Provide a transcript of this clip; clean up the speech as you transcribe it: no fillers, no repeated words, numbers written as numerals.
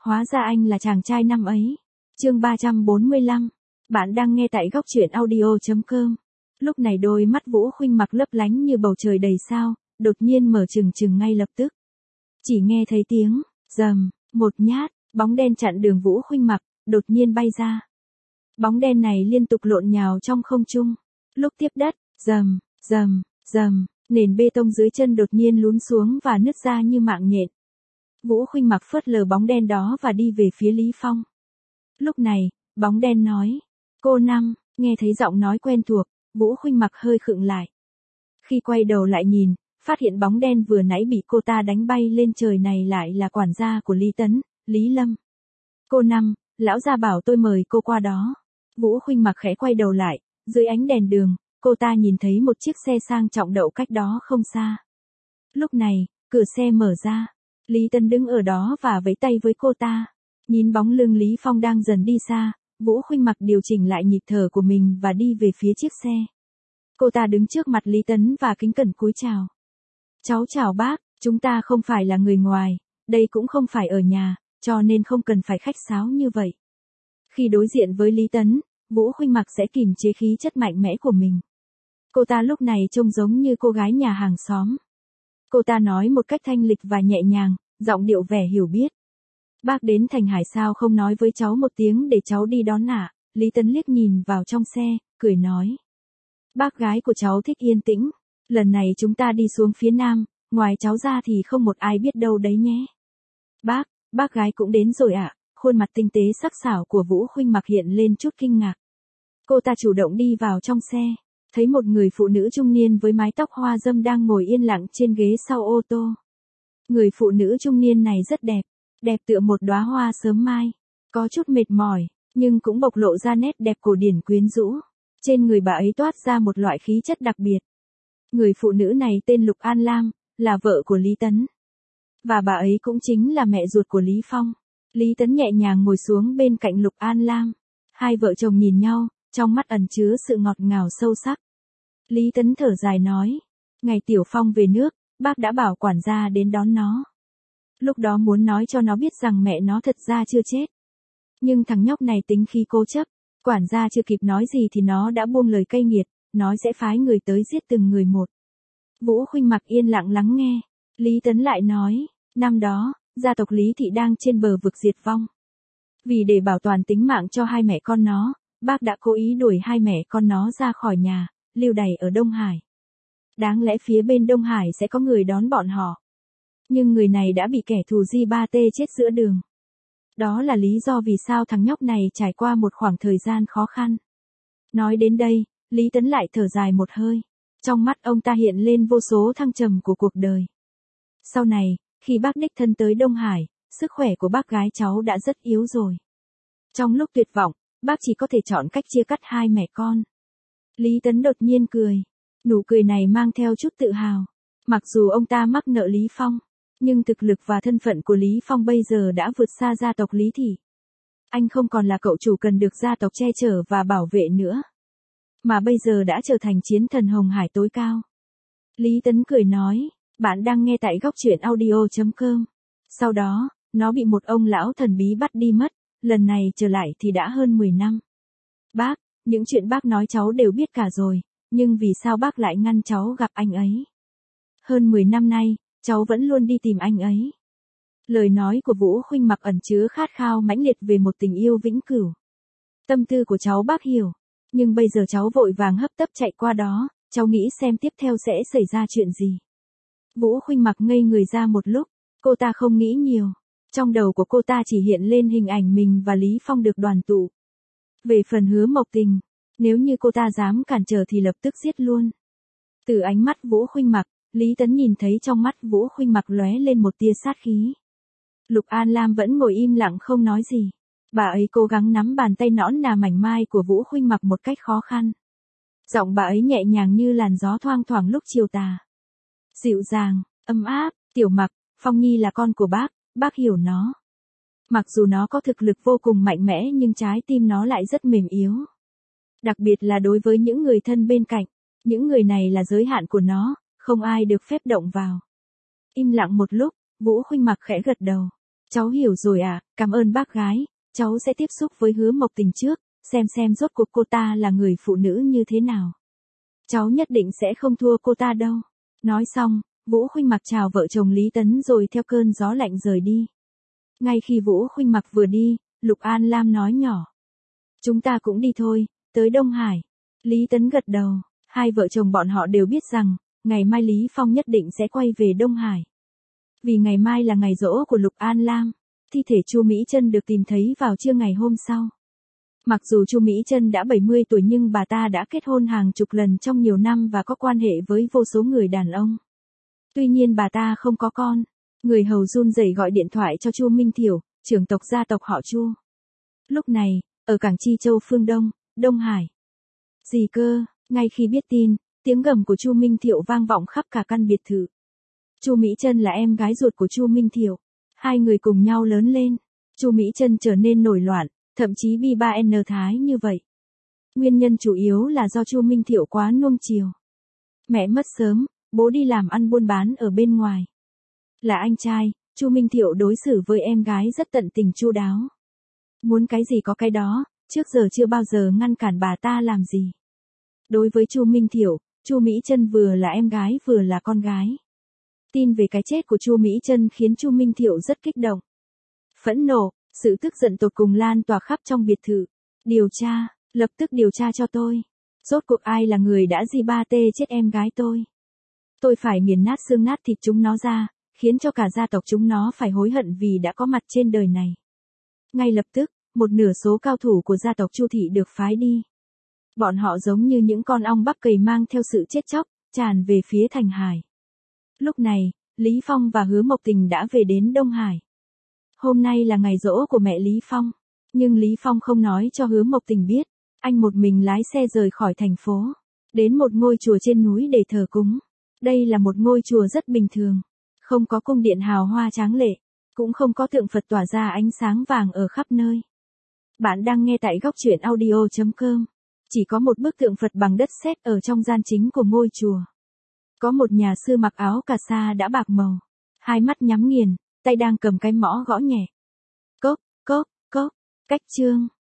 Hóa ra anh là chàng trai năm ấy. Chương 345. Bạn đang nghe tại góc truyện audio.com. Lúc này đôi mắt Vũ Khuynh Mặc lấp lánh như bầu trời đầy sao, đột nhiên mở trừng trừng ngay lập tức. Chỉ nghe thấy tiếng rầm, một nhát, bóng đen chặn đường Vũ Khuynh Mặc, đột nhiên bay ra. Bóng đen này liên tục lộn nhào trong không trung. Lúc tiếp đất, rầm, rầm, rầm, nền bê tông dưới chân đột nhiên lún xuống và nứt ra như mạng nhện. Vũ Khuynh Mặc phớt lờ bóng đen đó và đi về phía Lý Phong. Lúc này, bóng đen nói, cô Năm, nghe thấy giọng nói quen thuộc, Vũ Khuynh Mặc hơi khựng lại. Khi quay đầu lại nhìn, phát hiện bóng đen vừa nãy bị cô ta đánh bay lên trời này lại là quản gia của Lý Tấn, Lý Lâm. Cô Năm, lão gia bảo tôi mời cô qua đó. Vũ Khuynh Mặc khẽ quay đầu lại, dưới ánh đèn đường, cô ta nhìn thấy một chiếc xe sang trọng đậu cách đó không xa. Lúc này, cửa xe mở ra, Lý Tấn đứng ở đó và vẫy tay với cô ta. Nhìn bóng lưng Lý Phong đang dần đi xa, Vũ Khuynh Mặc điều chỉnh lại nhịp thở của mình và đi về phía chiếc xe. Cô ta đứng trước mặt Lý Tấn và kính cẩn cúi chào. Cháu chào bác, chúng ta không phải là người ngoài, đây cũng không phải ở nhà, cho nên không cần phải khách sáo như vậy. Khi đối diện với Lý Tấn, Vũ Khuynh Mặc sẽ kìm chế khí chất mạnh mẽ của mình. Cô ta lúc này trông giống như cô gái nhà hàng xóm. Cô ta nói một cách thanh lịch và nhẹ nhàng, giọng điệu vẻ hiểu biết. Bác đến Thành Hải sao không nói với cháu một tiếng để cháu đi đón ạ? Lý Tấn liếc nhìn vào trong xe, cười nói. Bác gái của cháu thích yên tĩnh. Lần này chúng ta đi xuống phía Nam, ngoài cháu ra thì không một ai biết đâu đấy nhé. Bác gái cũng đến rồi ạ. Khuôn mặt tinh tế sắc sảo của Vũ Khuynh Mặc hiện lên chút kinh ngạc. Cô ta chủ động đi vào trong xe, thấy một người phụ nữ trung niên với mái tóc hoa râm đang ngồi yên lặng trên ghế sau ô tô. Người phụ nữ trung niên này rất đẹp, đẹp tựa một đóa hoa sớm mai, có chút mệt mỏi, nhưng cũng bộc lộ ra nét đẹp cổ điển quyến rũ. Trên người bà ấy toát ra một loại khí chất đặc biệt. Người phụ nữ này tên Lục An Lam, là vợ của Lý Tấn. Và bà ấy cũng chính là mẹ ruột của Lý Phong. Lý Tấn nhẹ nhàng ngồi xuống bên cạnh Lục An Lam. Hai vợ chồng nhìn nhau, trong mắt ẩn chứa sự ngọt ngào sâu sắc. Lý Tấn thở dài nói, ngày Tiểu Phong về nước, bác đã bảo quản gia đến đón nó. Lúc đó muốn nói cho nó biết rằng mẹ nó thật ra chưa chết. Nhưng thằng nhóc này tính khí cố chấp, quản gia chưa kịp nói gì thì nó đã buông lời cay nghiệt, nói sẽ phái người tới giết từng người một. Vũ Khuynh Mặc yên lặng lắng nghe. Lý Tấn lại nói, năm đó, gia tộc Lý Thị đang trên bờ vực diệt vong. Vì để bảo toàn tính mạng cho hai mẹ con nó, bác đã cố ý đuổi hai mẹ con nó ra khỏi nhà, lưu đày ở Đông Hải. Đáng lẽ phía bên Đông Hải sẽ có người đón bọn họ. Nhưng người này đã bị kẻ thù Ji3T chết giữa đường. Đó là lý do vì sao thằng nhóc này trải qua một khoảng thời gian khó khăn. Nói đến đây, Lý Tấn lại thở dài một hơi. Trong mắt ông ta hiện lên vô số thăng trầm của cuộc đời. Sau này, khi bác đích thân tới Đông Hải, sức khỏe của bác gái cháu đã rất yếu rồi. Trong lúc tuyệt vọng, bác chỉ có thể chọn cách chia cắt hai mẹ con. Lý Tấn đột nhiên cười. Nụ cười này mang theo chút tự hào. Mặc dù ông ta mắc nợ Lý Phong, nhưng thực lực và thân phận của Lý Phong bây giờ đã vượt xa gia tộc Lý Thị. Anh không còn là cậu chủ cần được gia tộc che chở và bảo vệ nữa, mà bây giờ đã trở thành chiến thần Hồng Hải tối cao. Lý Tấn cười nói, bạn đang nghe tại góc truyện audio.com. Sau đó, nó bị một ông lão thần bí bắt đi mất, lần này trở lại thì đã hơn 10 năm. Bác, những chuyện bác nói cháu đều biết cả rồi, nhưng vì sao bác lại ngăn cháu gặp anh ấy? Hơn 10 năm nay, cháu vẫn luôn đi tìm anh ấy. Lời nói của Vũ Khuynh Mặc ẩn chứa khát khao mãnh liệt về một tình yêu vĩnh cửu. Tâm tư của cháu bác hiểu, nhưng bây giờ cháu vội vàng hấp tấp chạy qua đó, cháu nghĩ xem tiếp theo sẽ xảy ra chuyện gì. Vũ Khuynh Mặc ngây người ra một lúc, cô ta không nghĩ nhiều. Trong đầu của cô ta chỉ hiện lên hình ảnh mình và Lý Phong được đoàn tụ. Về phần Hứa Mộc Tình, nếu như cô ta dám cản trở thì lập tức giết luôn. Từ ánh mắt Vũ Khuynh Mặc, Lý Tấn nhìn thấy trong mắt Vũ Khuynh Mặc lóe lên một tia sát khí. Lục An Lam vẫn ngồi im lặng không nói gì. Bà ấy cố gắng nắm bàn tay nõn nà mảnh mai của Vũ Khuynh Mặc một cách khó khăn. Giọng bà ấy nhẹ nhàng như làn gió thoang thoảng lúc chiều tà. Dịu dàng, ấm áp, Tiểu Mặc, Phong Nhi là con của bác hiểu nó. Mặc dù nó có thực lực vô cùng mạnh mẽ nhưng trái tim nó lại rất mềm yếu. Đặc biệt là đối với những người thân bên cạnh, những người này là giới hạn của nó, không ai được phép động vào. Im lặng một lúc, Vũ Khuynh Mặc khẽ gật đầu. Cháu hiểu rồi ạ, cảm ơn bác gái, cháu sẽ tiếp xúc với Hứa Mộc Tình trước, xem rốt cuộc cô ta là người phụ nữ như thế nào. Cháu nhất định sẽ không thua cô ta đâu. Nói xong, Vũ Khuynh Mặc chào vợ chồng Lý Tấn rồi theo cơn gió lạnh rời đi. Ngay khi Vũ Khuynh Mặc vừa đi, Lục An Lam nói nhỏ. Chúng ta cũng đi thôi, tới Đông Hải. Lý Tấn gật đầu, hai vợ chồng bọn họ đều biết rằng, ngày mai Lý Phong nhất định sẽ quay về Đông Hải. Vì ngày mai là ngày giỗ của Lục An Lam, thi thể Chu Mỹ Trân được tìm thấy vào trưa ngày hôm sau. Mặc dù Chu Mỹ Trân đã 70 tuổi nhưng bà ta đã kết hôn hàng chục lần trong nhiều năm và có quan hệ với vô số người đàn ông. Tuy nhiên bà ta không có con. Người hầu run rẩy gọi điện thoại cho Chu Minh Thiểu, trưởng tộc gia tộc họ Chu. Lúc này, ở cảng Chi Châu phương Đông, Đông Hải. Gì cơ, ngay khi biết tin, tiếng gầm của Chu Minh Thiệu vang vọng khắp cả căn biệt thự. Chu Mỹ Trân là em gái ruột của Chu Minh Thiệu. Hai người cùng nhau lớn lên. Chu Mỹ Trân trở nên nổi loạn, thậm chí bi ba n thái như vậy. Nguyên nhân chủ yếu là do Chu Minh Thiệu quá nuông chiều. Mẹ mất sớm, bố đi làm ăn buôn bán ở bên ngoài. Là anh trai, Chu Minh Thiệu đối xử với em gái rất tận tình chu đáo. Muốn cái gì có cái đó, trước giờ chưa bao giờ ngăn cản bà ta làm gì. Đối với Chu Minh Thiệu, Chu Mỹ Trân vừa là em gái vừa là con gái. Tin về cái chết của Chu Mỹ Trân khiến Chu Minh Thiệu rất kích động. Phẫn nộ, sự tức giận tột cùng lan tỏa khắp trong biệt thự. Điều tra, lập tức điều tra cho tôi. Rốt cuộc ai là người đã G3T chết em gái tôi. Tôi phải nghiền nát xương nát thịt chúng nó ra, khiến cho cả gia tộc chúng nó phải hối hận vì đã có mặt trên đời này. Ngay lập tức, một nửa số cao thủ của gia tộc Chu thị được phái đi. Bọn họ giống như những con ong bắp cầy mang theo sự chết chóc, tràn về phía thành hải. Lúc này, Lý Phong và Hứa Mộc Tình đã về đến Đông Hải. Hôm nay là ngày giỗ của mẹ Lý Phong, nhưng Lý Phong không nói cho Hứa Mộc Tình biết, anh một mình lái xe rời khỏi thành phố, đến một ngôi chùa trên núi để thờ cúng. Đây là một ngôi chùa rất bình thường, không có cung điện hào hoa tráng lệ, cũng không có tượng Phật tỏa ra ánh sáng vàng ở khắp nơi. Bạn đang nghe tại góc truyện audio.com. Chỉ có một bức tượng Phật bằng đất sét ở trong gian chính của ngôi chùa. Có một nhà sư mặc áo cà sa đã bạc màu, hai mắt nhắm nghiền, tay đang cầm cái mõ gõ nhẹ. Cốc, cốc, cốc, cách chương.